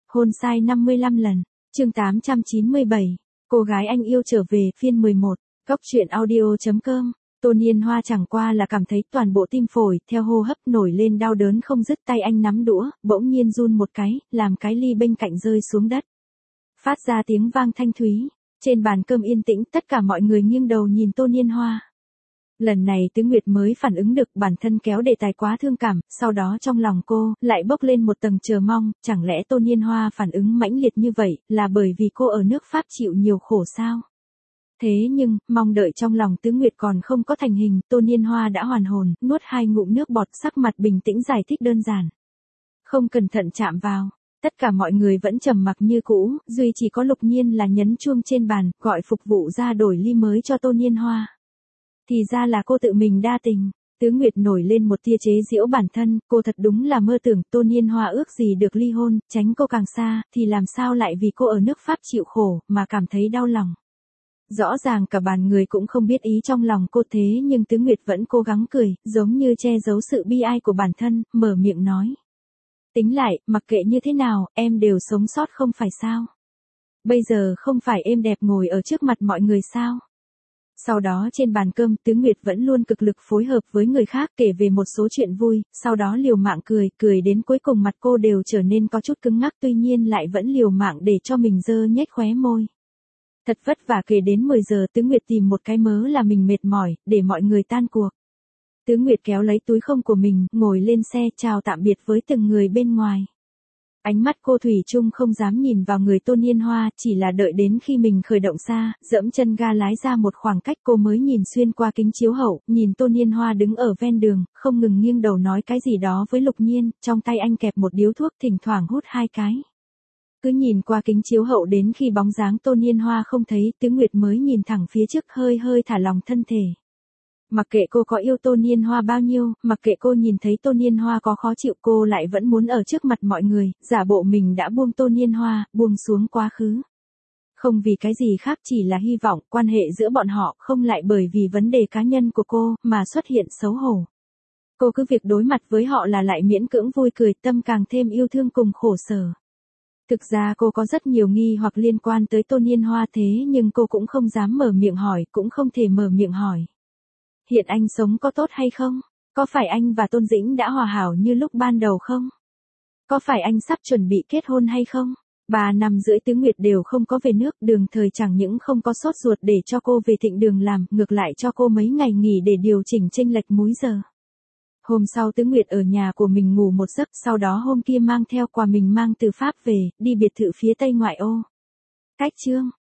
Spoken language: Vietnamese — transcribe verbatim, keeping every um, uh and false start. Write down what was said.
Hôn sai năm mươi lăm lần. Chương tám trăm chín mươi bảy. Cô gái anh yêu trở về, phiên mười một. Cốc truyện audio chấm com. Tô Niên Hoa chẳng qua là cảm thấy toàn bộ tim phổi theo hô hấp nổi lên đau đớn không dứt, tay anh nắm đũa, bỗng nhiên run một cái, làm cái ly bên cạnh rơi xuống đất. Phát ra tiếng vang thanh thúy. Trên bàn cơm yên tĩnh, tất cả mọi người nghiêng đầu nhìn Tô Niên Hoa. Lần này Tứ Nguyệt mới phản ứng được bản thân kéo đề tài quá thương cảm, sau đó trong lòng cô lại bốc lên một tầng chờ mong, chẳng lẽ Tô Niên Hoa phản ứng mãnh liệt như vậy là bởi vì cô ở nước Pháp chịu nhiều khổ sao? Thế nhưng, mong đợi trong lòng Tứ Nguyệt còn không có thành hình, Tô Niên Hoa đã hoàn hồn, nuốt hai ngụm nước bọt, sắc mặt bình tĩnh giải thích đơn giản. Không cẩn thận chạm vào. Tất cả mọi người vẫn trầm mặc như cũ, duy chỉ có Lục Nhiên là nhấn chuông trên bàn, gọi phục vụ ra đổi ly mới cho Tô Niên Hoa. Thì ra là cô tự mình đa tình. Tứ Nguyệt nổi lên một tia chế giễu bản thân, cô thật đúng là mơ tưởng Tô Niên Hoa ước gì được ly hôn, tránh cô càng xa, thì làm sao lại vì cô ở nước Pháp chịu khổ, mà cảm thấy đau lòng. Rõ ràng cả bàn người cũng không biết ý trong lòng cô, thế nhưng Tứ Nguyệt vẫn cố gắng cười, giống như che giấu sự bi ai của bản thân, mở miệng nói. Tính lại, mặc kệ như thế nào, em đều sống sót không phải sao? Bây giờ không phải em đẹp ngồi ở trước mặt mọi người sao? Sau đó trên bàn cơm, Tứ Nguyệt vẫn luôn cực lực phối hợp với người khác kể về một số chuyện vui, sau đó liều mạng cười, cười đến cuối cùng mặt cô đều trở nên có chút cứng ngắc, tuy nhiên lại vẫn liều mạng để cho mình dơ nhếch khóe môi. Thật vất vả kể đến mười giờ, Tứ Nguyệt tìm một cái mớ là mình mệt mỏi, để mọi người tan cuộc. Tứ Nguyệt kéo lấy túi không của mình, ngồi lên xe, chào tạm biệt với từng người bên ngoài. Ánh mắt cô thủy chung không dám nhìn vào người Tô Niên Hoa, chỉ là đợi đến khi mình khởi động xa, dẫm chân ga lái ra một khoảng cách cô mới nhìn xuyên qua kính chiếu hậu, nhìn Tô Niên Hoa đứng ở ven đường, không ngừng nghiêng đầu nói cái gì đó với Lục Nhiên, trong tay anh kẹp một điếu thuốc, thỉnh thoảng hút hai cái. Cứ nhìn qua kính chiếu hậu đến khi bóng dáng Tô Niên Hoa không thấy, Tứ Nguyệt mới nhìn thẳng phía trước, hơi hơi thả lòng thân thể. Mặc kệ cô có yêu Tô Niên Hoa bao nhiêu, mặc kệ cô nhìn thấy Tô Niên Hoa có khó chịu, cô lại vẫn muốn ở trước mặt mọi người, giả bộ mình đã buông Tô Niên Hoa, buông xuống quá khứ. Không vì cái gì khác, chỉ là hy vọng quan hệ giữa bọn họ không lại bởi vì vấn đề cá nhân của cô mà xuất hiện xấu hổ. Cô cứ việc đối mặt với họ là lại miễn cưỡng vui cười, tâm càng thêm yêu thương cùng khổ sở. Thực ra cô có rất nhiều nghi hoặc liên quan tới Tô Niên Hoa, thế nhưng cô cũng không dám mở miệng hỏi, cũng không thể mở miệng hỏi. Hiện anh sống có tốt hay không? Có phải anh và Tôn Dĩnh đã hòa hảo như lúc ban đầu không? Có phải anh sắp chuẩn bị kết hôn hay không? Ba năm rưỡi Tứ Nguyệt đều không có về nước, Đường Thời chẳng những không có sốt ruột để cho cô về Thịnh Đường làm, ngược lại cho cô mấy ngày nghỉ để điều chỉnh chênh lệch múi giờ. Hôm sau Tứ Nguyệt ở nhà của mình ngủ một giấc, sau đó hôm kia mang theo quà mình mang từ Pháp về, đi biệt thự phía Tây ngoại ô. Cách chương.